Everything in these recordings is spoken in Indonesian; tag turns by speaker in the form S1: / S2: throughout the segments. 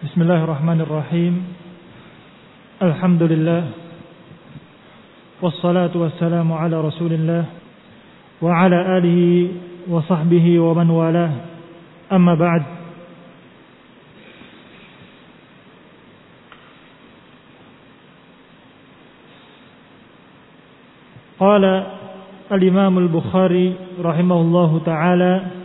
S1: Bismillahirrahmanirrahim. Alhamdulillah. Wassalatu wassalamu ala Rasulillah wa ala alihi wa sahbihi wa man walah. Amma ba'd. Qala al-Imam al-Bukhari rahimahullahu ta'ala,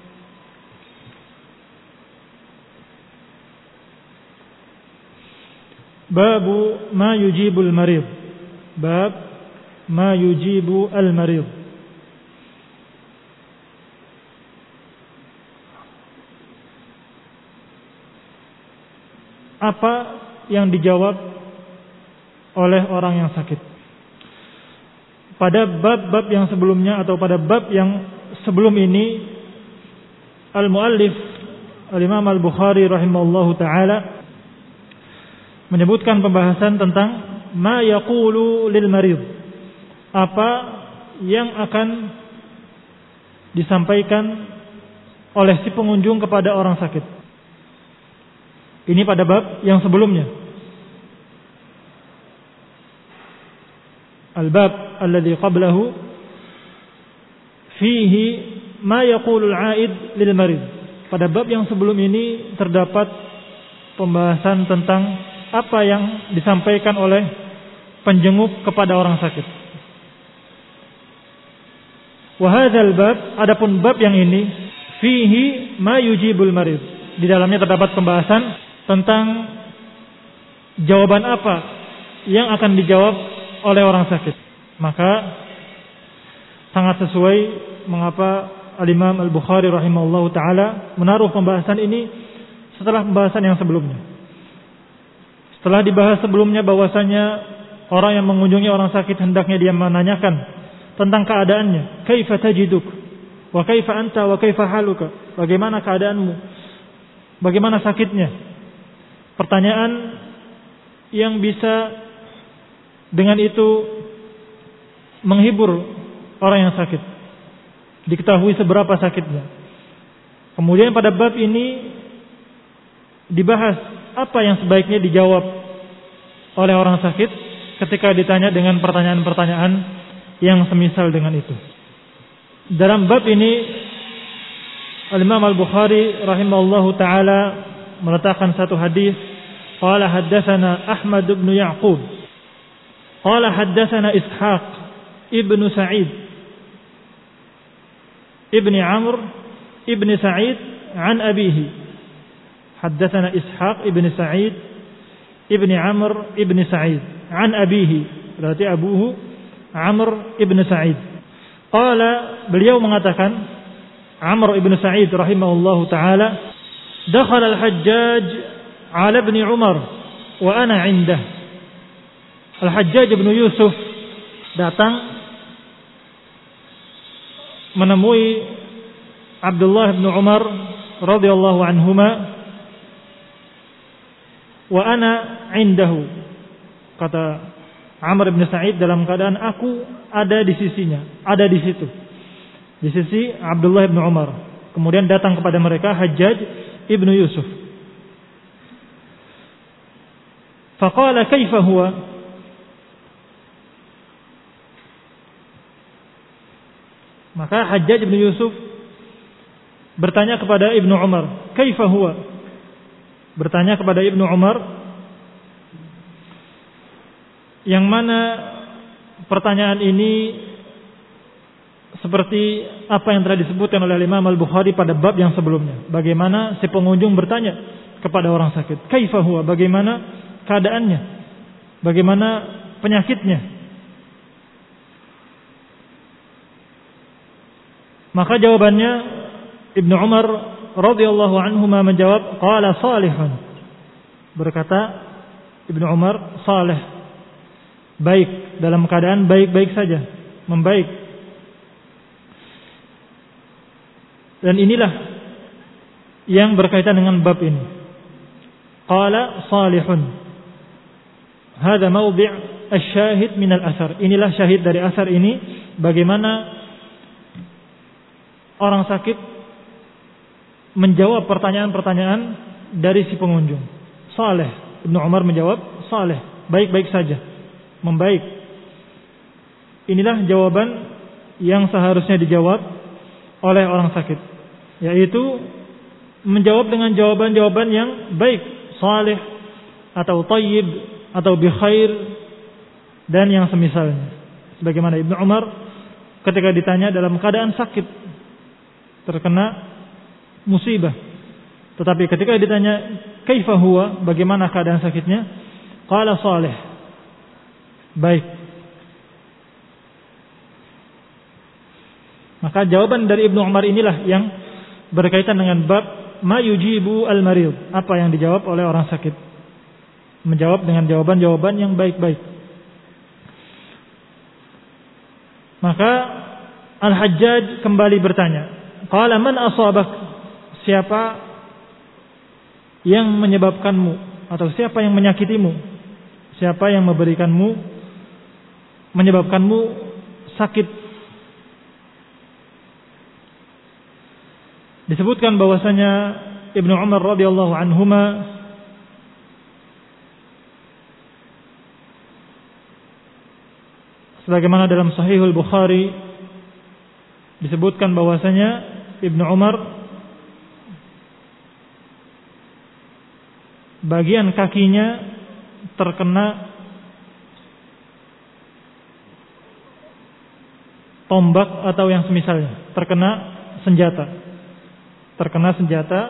S1: Babu ma yujibul marid. Bab ma yujibu al-marid. Apa yang dijawab oleh orang yang sakit? Pada bab-bab yang sebelumnya atau pada bab yang sebelum ini, al-muallif al-Imam al-Bukhari rahimahullahu ta'ala menyebutkan pembahasan tentang ma yaqulu lil marid. Apa yang akan disampaikan oleh si pengunjung kepada orang sakit. Ini pada bab yang sebelumnya. Al-bab alladhi qablahu fihi ma yaqulu al-'aid lil marid. Pada bab yang sebelum ini terdapat pembahasan tentang apa yang disampaikan oleh penjenguk kepada orang sakit. Wa hadzal bab, adapun bab yang ini, fihi ma yujibul marid. Di dalamnya terdapat pembahasan tentang jawaban apa yang akan dijawab oleh orang sakit. Maka sangat sesuai mengapa al-Imam al-Bukhari rahimahullahu taala menaruh pembahasan ini setelah pembahasan yang sebelumnya. Setelah dibahas sebelumnya bahwasanya orang yang mengunjungi orang sakit hendaknya dia menanyakan tentang keadaannya, kaifa tajiduk wa kaifa anta wa kaifa haluka, bagaimana keadaanmu, bagaimana sakitnya. Pertanyaan yang bisa dengan itu menghibur orang yang sakit, diketahui seberapa sakitnya. Kemudian pada bab ini dibahas apa yang sebaiknya dijawab oleh orang sakit ketika ditanya dengan pertanyaan-pertanyaan yang semisal dengan itu. Dalam bab ini Al-Imam Al-Bukhari rahimahullahu taala meletakkan satu hadis. Qala haddatsana Ahmad bin Ya'qub. Qala haddatsana Ishaq ibnu Sa'id ibni Amr ibni Sa'id an abihi. حدثنا إسحاق ابن سعيد ابن عمرو ابن سعيد عن أبيه, berarti abuhu Amr ibn Sa'id. Qala, beliau mengatakan, Amr ibn Sa'id rahimahullahu ta'ala, dakhala al-Hajjaj ala ibn Umar wa ana indah. Al-Hajjaj ibn Yusuf datang menemui Abdullah ibn Umar radhiyallahu anhuma, wa ana indahu. Kata Amr bin Sa'id, dalam keadaan aku ada di sisinya, ada di situ, di sisi Abdullah bin Umar. Kemudian datang kepada mereka Hajjaj ibnu Yusuf. Faqala kaifa huwa, maka Hajjaj ibnu Yusuf bertanya kepada Ibnu Umar, kaifa huwa, bertanya kepada Ibnu Umar, yang mana pertanyaan ini seperti apa yang telah disebutkan oleh Imam Al-Bukhari pada bab yang sebelumnya. Bagaimana si pengunjung bertanya kepada orang sakit, kaifa huwa, bagaimana keadaannya, bagaimana penyakitnya. Maka jawabannya Ibnu Umar radhiyallahu anhuma menjawab, qala salihun, berkata Ibnu Umar, salih, baik, dalam keadaan baik-baik saja, membaik. Dan inilah yang berkaitan dengan bab ini. Qala salihun, hadha mawdi' asy-syahid min al-athar. Inilah syahid dari asar ini, bagaimana orang sakit menjawab pertanyaan-pertanyaan dari si pengunjung. saleh. Ibnu Umar menjawab, saleh, baik-baik saja, membaik. Inilah jawaban yang seharusnya dijawab oleh orang sakit, yaitu menjawab dengan jawaban-jawaban yang baik, saleh atau thayyib atau bi khair dan yang semisalnya. Sebagaimana Ibnu Umar ketika ditanya dalam keadaan sakit, terkena musibah, tetapi ketika ditanya kaifa huwa, bagaimana keadaan sakitnya, qala salih, baik. Maka jawaban dari Ibnu Umar inilah yang berkaitan dengan bab ma yujibu al-marid, apa yang dijawab oleh orang sakit. Menjawab dengan jawaban-jawaban yang baik-baik. Maka Al-Hajjaj kembali bertanya, qala man asabak, siapa yang menyebabkanmu atau siapa yang menyakitimu, siapa yang menyebabkanmu sakit. Disebutkan bahwasanya Ibnu Umar radhiyallahu anhuma sebagaimana dalam Sahihul Bukhari disebutkan bahwasanya Ibnu Umar bagian kakinya terkena tombak atau yang semisalnya, terkena senjata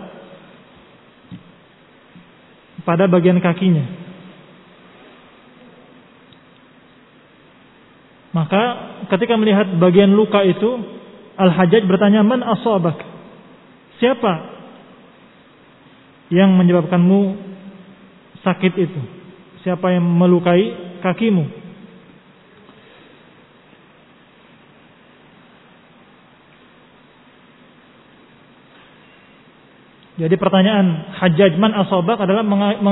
S1: pada bagian kakinya. Maka ketika melihat bagian luka itu, Al-Hajjaj bertanya, man asabak, siapa yang menyebabkanmu sakit itu, siapa yang melukai kakimu? Jadi pertanyaan Hajjaj man asabak adalah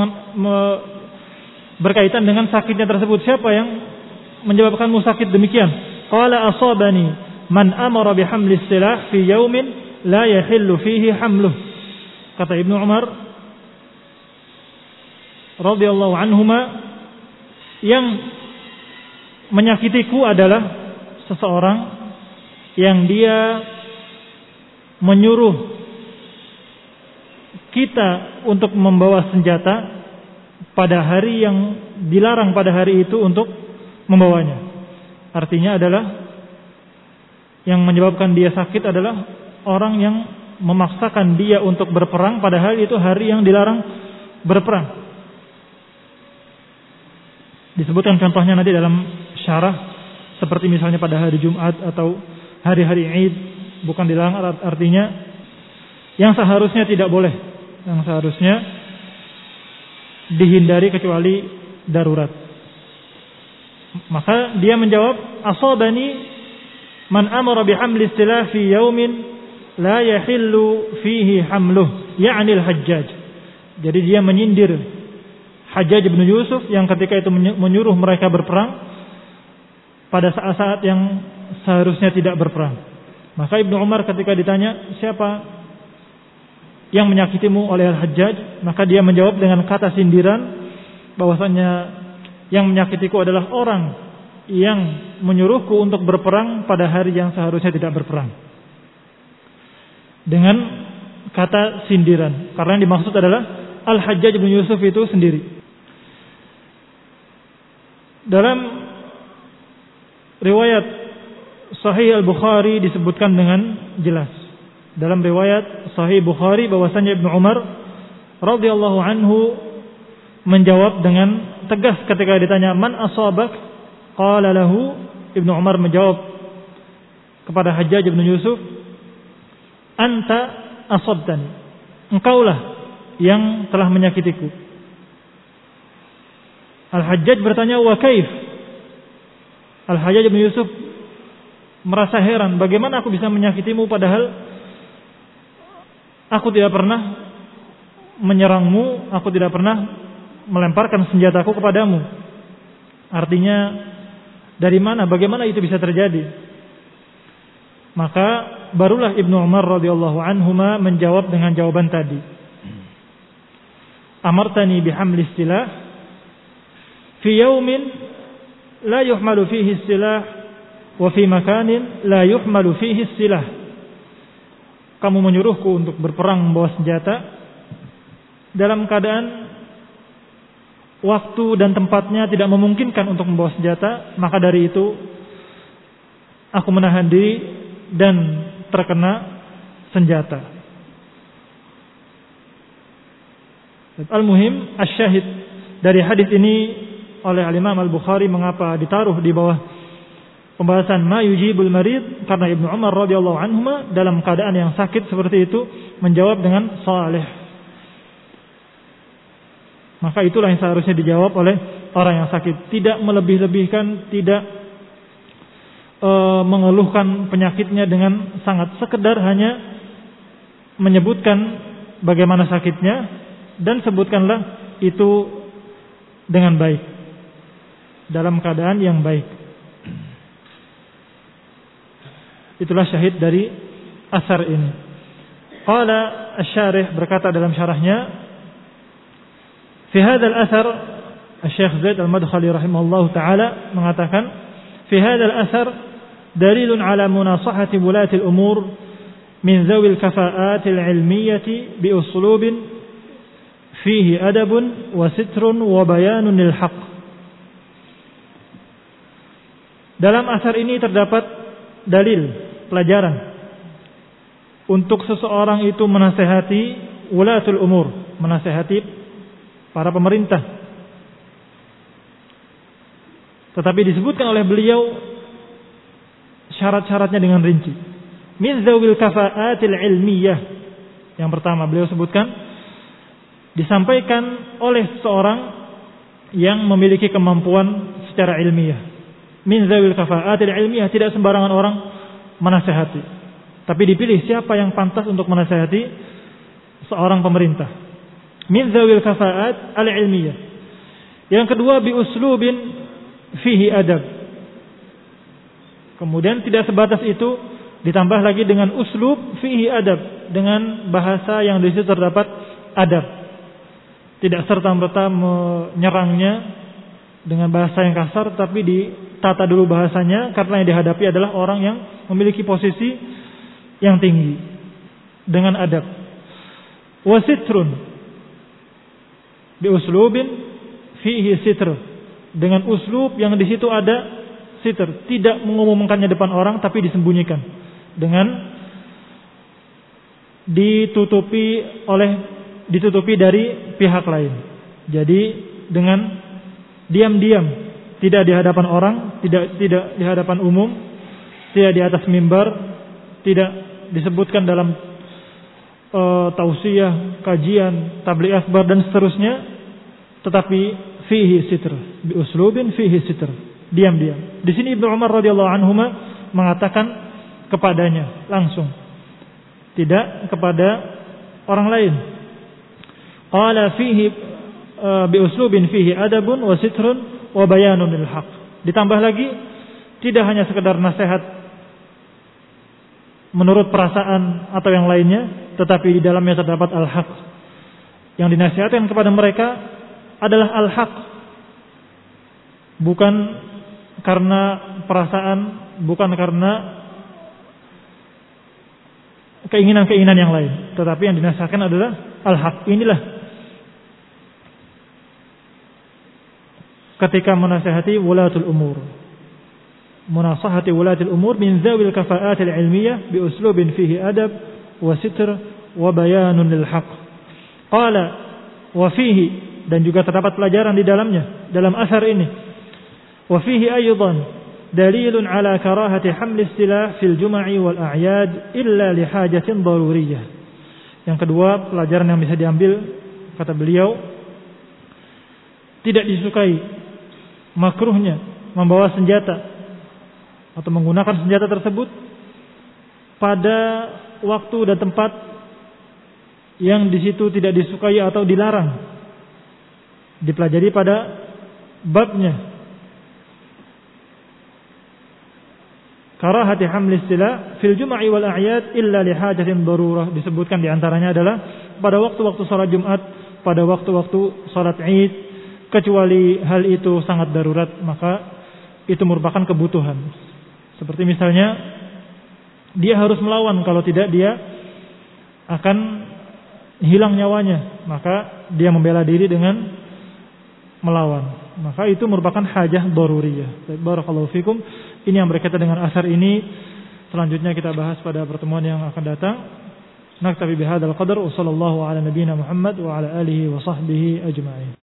S1: berkaitan dengan sakitnya tersebut. Siapa yang menyebabkanmu sakit demikian? Qala asabani man amara bihamlis silah fi yaumin la yahillu fihi hamluh. Kata Ibnu Umar radhiyallahu anhuma, yang menyakitiku adalah seseorang yang dia menyuruh kita untuk membawa senjata pada hari yang dilarang pada hari itu untuk membawanya. Artinya adalah yang menyebabkan dia sakit adalah orang yang memaksakan dia untuk berperang padahal itu hari yang dilarang berperang. Disebutkan contohnya nanti dalam syarah, seperti misalnya pada hari Jumat atau hari-hari Id, bukan dilarang, artinya yang seharusnya tidak boleh, yang seharusnya dihindari kecuali darurat. Maka dia menjawab, asabani man amara bihamli silah fi yaumin la yahillu fihi hamluh, ya'ni al-Hajjaj. Jadi dia menyindir Hajjaj bin Yusuf yang ketika itu menyuruh mereka berperang pada saat-saat yang seharusnya tidak berperang. Maka Ibnu Umar ketika ditanya siapa yang menyakitimu oleh Al-Hajjaj, maka dia menjawab dengan kata sindiran bahwasanya yang menyakitiku adalah orang yang menyuruhku untuk berperang pada hari yang seharusnya tidak berperang. Dengan kata sindiran, karena yang dimaksud adalah Al-Hajjaj bin Yusuf itu sendiri. Dalam riwayat Sahih Al-Bukhari disebutkan dengan jelas. Dalam riwayat Sahih Bukhari bahwasanya Ibnu Umar radhiyallahu anhu menjawab dengan tegas ketika ditanya man asabak, qala lahu, Ibnu Umar menjawab kepada Hajjaj bin Yusuf, anta asabtani, engkaulah yang telah menyakitiku. Al-Hajjaj bertanya, wa kaif? Al-Hajjaj bin Yusuf merasa heran, bagaimana aku bisa menyakitimu padahal aku tidak pernah menyerangmu, aku tidak pernah melemparkan senjataku kepadamu. Artinya dari mana, bagaimana itu bisa terjadi? Maka barulah Ibnu Umar radhiyallahu anhuma menjawab dengan jawaban tadi. amartani bihamli silah fi yaumin la yuhmalu fihi silah wa fi makanin la yuhmalu fihi silah. Kamu menyuruhku untuk berperang membawa senjata dalam keadaan waktu dan tempatnya tidak memungkinkan untuk membawa senjata, maka dari itu aku menahan diri dan terkena senjata. Al-muhim, asy-syahid dari hadis ini oleh Al-Imam Al-Bukhari mengapa ditaruh di bawah pembahasan ma yujibul marid, karena Ibnu Umar radhiyallahu anhuma dalam keadaan yang sakit seperti itu menjawab dengan salih. Maka itulah yang seharusnya dijawab oleh orang yang sakit, tidak melebih-lebihkan, tidak mengeluhkan penyakitnya dengan sangat, sekedar hanya menyebutkan bagaimana sakitnya dan sebutkanlah itu dengan baik, dalam keadaan yang baik. Itulah syahid dari asar ini. Qala asy-syarih, berkata dalam syarahnya, fi hadzal athar, Syekh Zaid Al-Madkhali rahimahullahu taala mengatakan, fi hadzal athar dalilun ala munasahati wulati al-umur min zawil kafa'at al-ilmiyyah bi uslubin fihi adabun wa sitrun wa bayanun lil haqq. Dalam asar ini terdapat dalil, pelajaran untuk seseorang itu menasihati wulatul umur, menasihati para pemerintah. Tetapi disebutkan oleh beliau syarat-syaratnya dengan rinci. Min zawil kafa'atil ilmiyah. Yang pertama beliau sebutkan, disampaikan oleh seorang yang memiliki kemampuan secara ilmiah. Min zawil kafa'atil ilmiyah, tidak sembarangan orang menasihati, tapi dipilih siapa yang pantas untuk menasihati seorang pemerintah. Min zawil kafa'at al-ilmiyah. Yang kedua, bi uslubin fihi adab. Kemudian tidak sebatas itu, ditambah lagi dengan uslub fihi adab, dengan bahasa yang di situ terdapat adab. Tidak serta-merta menyerangnya dengan bahasa yang kasar, tapi ditata dulu bahasanya, karena yang dihadapi adalah orang yang memiliki posisi yang tinggi, dengan adab. Wasitrun bi uslubin fihi sitr, dengan uslub yang di situ ada sitr, tidak mengumumkannya depan orang tapi disembunyikan, dengan ditutupi dari pihak lain. Jadi dengan diam-diam, tidak di hadapan orang, tidak di hadapan umum, tidak di atas mimbar, tidak disebutkan dalam tausiyah, kajian, tabligh akbar dan seterusnya, tetapi fihi sitr, bi uslubin fihi sitr, diam-diam. Di sini Ibnu Umar radhiyallahu anhuma mengatakan kepadanya langsung, tidak kepada orang lain. Qala fihi bi uslubin fihi adabun wa sitrun wa bayanun lil haqq. Ditambah lagi, tidak hanya sekedar nasihat menurut perasaan atau yang lainnya, tetapi di dalamnya terdapat al-haq. Yang dinasihatkan kepada mereka adalah al-haq, bukan karena perasaan, bukan karena keinginan-keinginan yang lain, tetapi yang dinasihatkan adalah al-haq. Inilah ketika menasihati wulatul umur, munasahati wulatul umur min zawil kafa'at al-ilmiyah bi uslubin fihi adab wa sitr wa bayanun lil haqq. Qala wa fihi, dan juga terdapat pelajaran di dalamnya, dalam asar ini. Wa fihi aydan dalilun ala karahati hamli silah fil jum'i wal a'yad illa li hajatin daruriyah. Yang kedua, pelajaran yang bisa diambil, kata beliau, tidak disukai, makruhnya membawa senjata atau menggunakan senjata tersebut pada waktu dan tempat yang di situ tidak disukai atau dilarang. Dipelajari pada babnya karahati hamlis silah fil jum'i wal a'yad illa li hajatin darurah. Disebutkan di antaranya adalah pada waktu-waktu salat Jumat, pada waktu-waktu salat Id, kecuali hal itu sangat darurat, maka itu merupakan kebutuhan. Seperti misalnya dia harus melawan, kalau tidak dia akan hilang nyawanya, maka dia membela diri dengan melawan. Maka itu merupakan hajah daruriyah. Barakallahu fikum. Ini yang berkaitan dengan asar ini. Selanjutnya kita bahas pada pertemuan yang akan datang. Naktabi bihadzal qadar wa sallallahu ala nabiyyina Muhammad wa ala alihi wa sahbihi ajma'in.